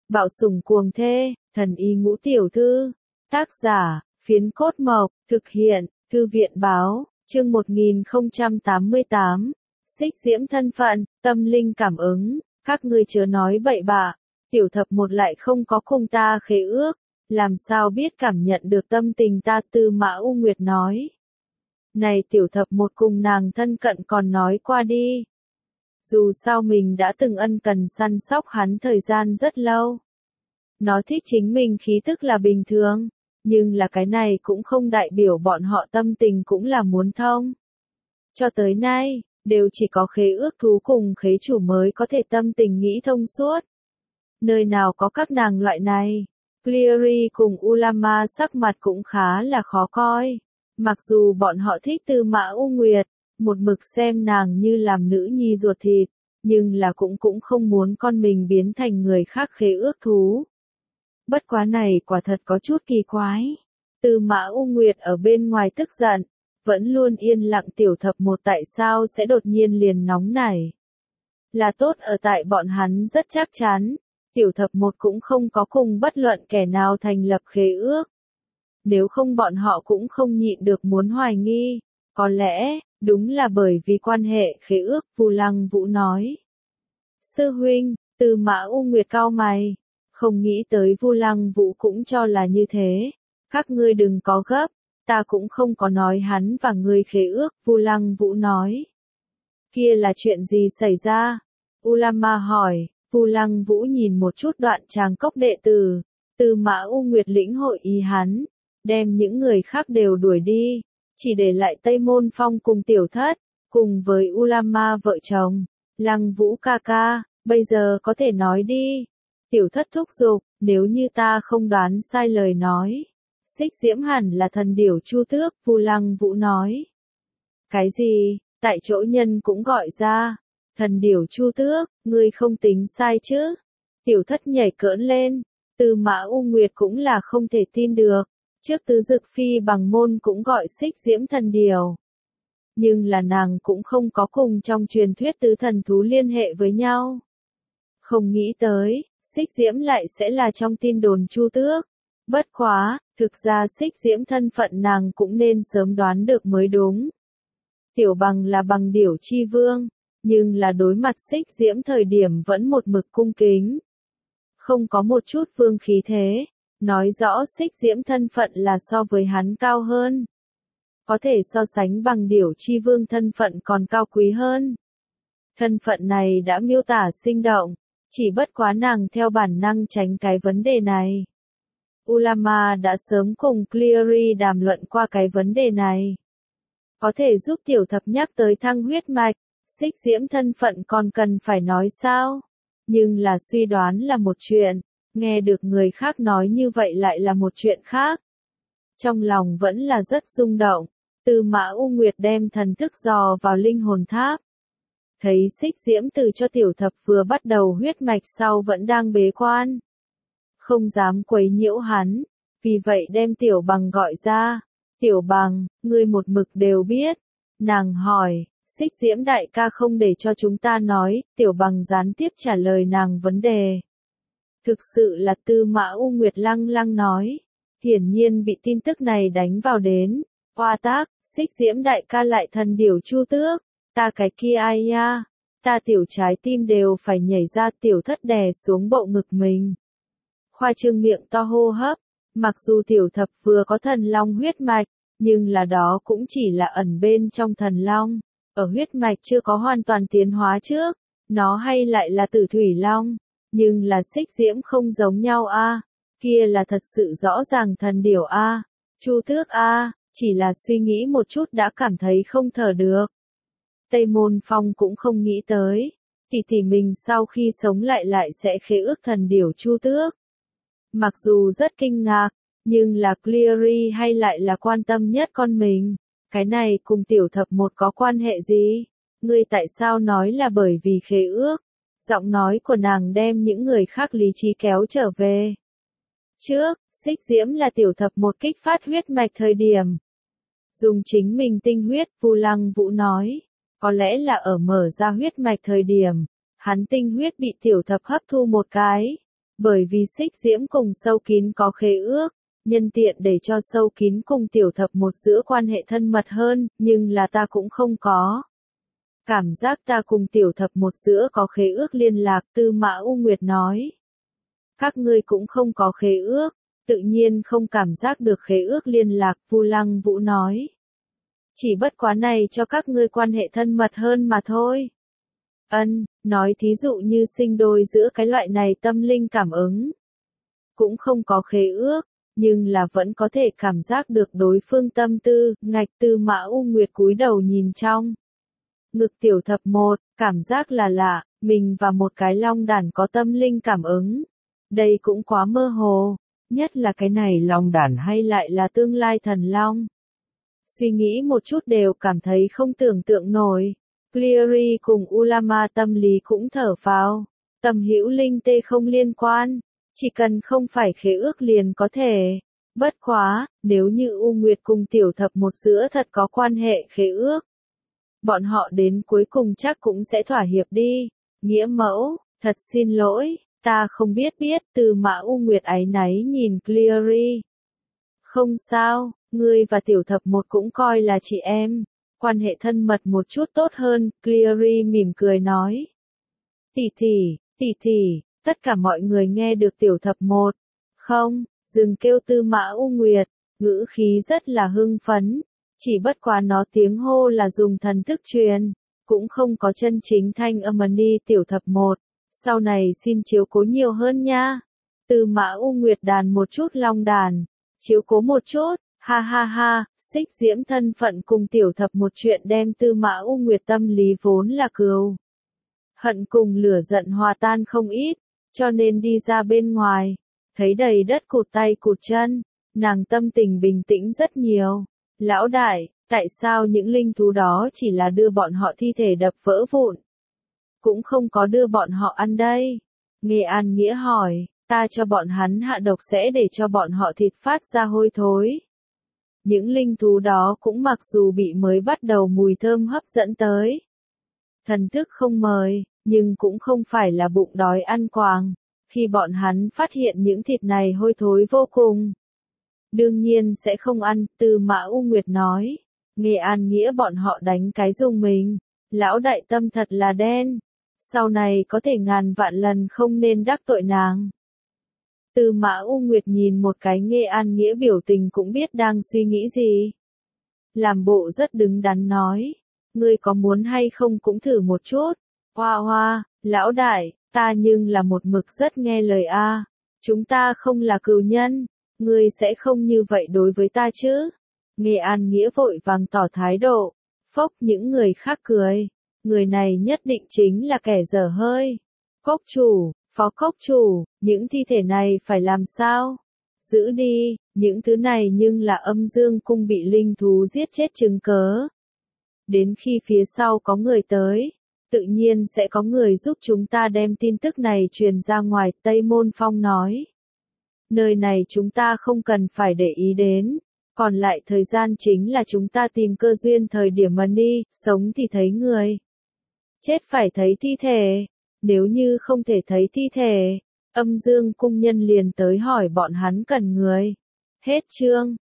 Bạo sủng cuồng thê, thần y ngũ tiểu thư. Tác giả, Phiến Cốt Mộc, thực hiện, Thư viện báo, chương 1088. Xích diễm thân phận, tâm linh cảm ứng, các ngươi chớ nói bậy bạ. Tiểu thập một lại không có cùng ta khế ước, làm sao biết cảm nhận được tâm tình ta. Tư Mã U Nguyệt nói. Này tiểu thập một cùng nàng thân cận còn nói qua đi. Dù sao mình đã từng ân cần săn sóc hắn thời gian rất lâu. Nó thích chính mình khí tức là bình thường, nhưng là cái này cũng không đại biểu bọn họ tâm tình cũng là muốn thông. Cho tới nay, đều chỉ có khế ước thú cùng khế chủ mới có thể tâm tình nghĩ thông suốt. Nơi nào có các nàng loại này. Cleary cùng Ulama sắc mặt cũng khá là khó coi. Mặc dù bọn họ thích Tư Mã U Nguyệt, một mực xem nàng như làm nữ nhi ruột thịt, nhưng là cũng không muốn con mình biến thành người khác khế ước thú. Bất quá này quả thật có chút kỳ quái. Tư Mã U Nguyệt ở bên ngoài tức giận, vẫn luôn yên lặng tiểu thập một tại sao sẽ đột nhiên liền nóng nảy. Là tốt ở tại bọn hắn rất chắc chắn, tiểu thập một cũng không có cùng bất luận kẻ nào thành lập khế ước. Nếu không bọn họ cũng không nhịn được muốn hoài nghi, có lẽ, đúng là bởi vì quan hệ khế ước. Vu Lăng Vũ nói. Sư huynh, Tư Mã U Nguyệt cau mày, không nghĩ tới Vu Lăng Vũ cũng cho là như thế. Các ngươi đừng có gấp, ta cũng không có nói hắn và ngươi khế ước. Vu Lăng Vũ nói. Kia là chuyện gì xảy ra? Ulama hỏi. Vu Lăng Vũ nhìn một chút đoạn tràng cốc đệ tử, Tư Mã U Nguyệt lĩnh hội ý hắn, đem những người khác đều đuổi đi, chỉ để lại Tây Môn Phong cùng tiểu thất, cùng với Ulama vợ chồng. Lăng Vũ ca ca, bây giờ có thể nói đi. Tiểu thất thúc giục, nếu như ta không đoán sai lời nói. Xích diễm hẳn là thần điểu Chu Tước. Vu Lăng Vũ nói. Cái gì? Tại chỗ nhân cũng gọi ra. Thần điểu Chu Tước, ngươi không tính sai chứ? Tiểu thất nhảy cỡn lên. Tư Mã U Nguyệt cũng là không thể tin được. Trước tứ dực phi bằng môn cũng gọi xích diễm thần điểu. Nhưng là nàng cũng không có cùng trong truyền thuyết tứ thần thú liên hệ với nhau. Không nghĩ tới, xích diễm lại sẽ là trong tin đồn Chu Tước. Bất quá, thực ra xích diễm thân phận nàng cũng nên sớm đoán được mới đúng. Tiểu bằng là bằng điểu chi vương, nhưng là đối mặt xích diễm thời điểm vẫn một mực cung kính. Không có một chút vương khí thế, nói rõ xích diễm thân phận là so với hắn cao hơn. Có thể so sánh bằng điểu chi vương thân phận còn cao quý hơn. Thân phận này đã miêu tả sinh động, chỉ bất quá nàng theo bản năng tránh cái vấn đề này. Ulama đã sớm cùng Cleary đàm luận qua cái vấn đề này. Có thể giúp tiểu thập nhắc tới thăng huyết mạch, xích diễm thân phận còn cần phải nói sao? Nhưng là suy đoán là một chuyện, nghe được người khác nói như vậy lại là một chuyện khác. Trong lòng vẫn là rất rung động. Tư Mã U Nguyệt đem thần thức dò vào linh hồn tháp. Thấy xích diễm từ cho tiểu thập vừa bắt đầu huyết mạch sau vẫn đang bế quan. Không dám quấy nhiễu hắn, vì vậy đem tiểu bằng gọi ra. Tiểu bằng, ngươi một mực đều biết. Nàng hỏi, xích diễm đại ca không để cho chúng ta nói. Tiểu bằng gián tiếp trả lời nàng vấn đề. Thực sự là Tư Mã U Nguyệt lăng lăng nói. Hiển nhiên bị tin tức này đánh vào đến. Hoa tác, xích diễm đại ca lại thần điểu Chu Tước. Ta cái kia ai nha. Ta tiểu trái tim đều phải nhảy ra. Tiểu thất đè xuống bộ ngực mình. Khoa trương miệng to hô hấp. Mặc dù tiểu thập vừa có thần long huyết mạch, nhưng là đó cũng chỉ là ẩn bên trong thần long. Ở huyết mạch chưa có hoàn toàn tiến hóa trước, nó hay lại là tử thủy long. Nhưng là xích diễm không giống nhau a, kia là thật sự rõ ràng thần điểu a, Chu Tước a, chỉ là suy nghĩ một chút đã cảm thấy không thở được. Tây Môn Phong cũng không nghĩ tới, tỷ mình sau khi sống lại sẽ khế ước thần điểu Chu Tước. Mặc dù rất kinh ngạc, nhưng là Cleary hay lại là quan tâm nhất con mình. Cái này cùng tiểu thập một có quan hệ gì? Ngươi tại sao nói là bởi vì khế ước? Giọng nói của nàng đem những người khác lý trí kéo trở về. Trước, xích diễm là tiểu thập một kích phát huyết mạch thời điểm. Dùng chính mình tinh huyết. Vu Lăng Vũ nói. Có lẽ là ở mở ra huyết mạch thời điểm, hắn tinh huyết bị tiểu thập hấp thu một cái. Bởi vì Xích Diễm cùng Sâu Kín có khế ước, nhân tiện để cho Sâu Kín cùng Tiểu Thập Một giữa quan hệ thân mật hơn, nhưng là ta cũng không có. Cảm giác ta cùng Tiểu Thập Một giữa có khế ước liên lạc, Tư Mã U Nguyệt nói. Các ngươi cũng không có khế ước, tự nhiên không cảm giác được khế ước liên lạc, Vu Lăng Vũ nói. Chỉ bất quá này cho các ngươi quan hệ thân mật hơn mà thôi. Nói thí dụ như sinh đôi giữa cái loại này tâm linh cảm ứng. Cũng không có khế ước, nhưng là vẫn có thể cảm giác được đối phương tâm tư, ngạch. Tư Mã U Nguyệt cúi đầu nhìn trong ngực Tiểu Thập Một, cảm giác là lạ, mình và một cái long đản có tâm linh cảm ứng. Đây cũng quá mơ hồ, nhất là cái này long đản hay lại là tương lai thần long. Suy nghĩ một chút đều cảm thấy không tưởng tượng nổi. Cleary cùng Ulama tâm lý cũng thở phào. Tầm hữu linh tê không liên quan, chỉ cần không phải khế ước liền có thể. Bất quá, nếu như U Nguyệt cùng Tiểu Thập Một giữa thật có quan hệ khế ước, bọn họ đến cuối cùng chắc cũng sẽ thỏa hiệp đi. Nghĩa mẫu, thật xin lỗi, ta không biết. Tư Mã U Nguyệt áy náy nhìn Cleary. Không sao, ngươi và Tiểu Thập Một cũng coi là chị em. Quan hệ thân mật một chút tốt hơn, Cleary mỉm cười nói. Tỷ tỷ, tất cả mọi người nghe được Tiểu Thập Một. Không, dừng kêu. Tư Mã U Nguyệt, ngữ khí rất là hưng phấn. Chỉ bất quá nó tiếng hô là dùng thần thức truyền, cũng không có chân chính thanh âm. Đi Tiểu Thập Một, sau này xin chiếu cố nhiều hơn nha. Tư Mã U Nguyệt đàn một chút long đàn, chiếu cố một chút. Ha ha ha, Xích Diễm thân phận cùng Tiểu Thập Một chuyện đem Tư Mã U Nguyệt tâm lý vốn là cừu hận cùng lửa giận hòa tan không ít, cho nên đi ra bên ngoài, thấy đầy đất cụt tay cụt chân, nàng tâm tình bình tĩnh rất nhiều. Lão đại, tại sao những linh thú đó chỉ là đưa bọn họ thi thể đập vỡ vụn, cũng không có đưa bọn họ ăn đây? Nghe An Nghĩa hỏi, ta cho bọn hắn hạ độc sẽ để cho bọn họ thịt phát ra hôi thối. Những linh thú đó cũng mặc dù bị mới bắt đầu mùi thơm hấp dẫn tới. Thần thức không mời, nhưng cũng không phải là bụng đói ăn quàng. Khi bọn hắn phát hiện những thịt này hôi thối vô cùng, đương nhiên sẽ không ăn. Tư Mã U Nguyệt nói. Nghe An Nghĩa bọn họ đánh cái dùng mình. Lão đại tâm thật là đen. Sau này có thể ngàn vạn lần không nên đắc tội nàng. Tư Mã U Nguyệt nhìn một cái Nghe An Nghĩa biểu tình cũng biết đang suy nghĩ gì. Làm bộ rất đứng đắn nói. Ngươi có muốn hay không cũng thử một chút. Hoa hoa, lão đại, ta nhưng là một mực rất nghe lời a. Chúng ta không là cừu nhân. Ngươi sẽ không như vậy đối với ta chứ? Nghe An Nghĩa vội vàng tỏ thái độ. Phốc, những người khác cười. Người này nhất định chính là kẻ dở hơi. Cốc chủ, phó cốc chủ, những thi thể này phải làm sao? Giữ đi, những thứ này nhưng là Âm Dương cung bị linh thú giết chết chứng cớ. Đến khi phía sau có người tới, tự nhiên sẽ có người giúp chúng ta đem tin tức này truyền ra ngoài. Tây Môn Phong nói. Nơi này chúng ta không cần phải để ý đến, còn lại thời gian chính là chúng ta tìm cơ duyên thời điểm mà đi, sống thì thấy người, chết phải thấy thi thể. Nếu như không thể thấy thi thể, Âm Dương cung nhân liền tới hỏi bọn hắn cần người. Hết chương.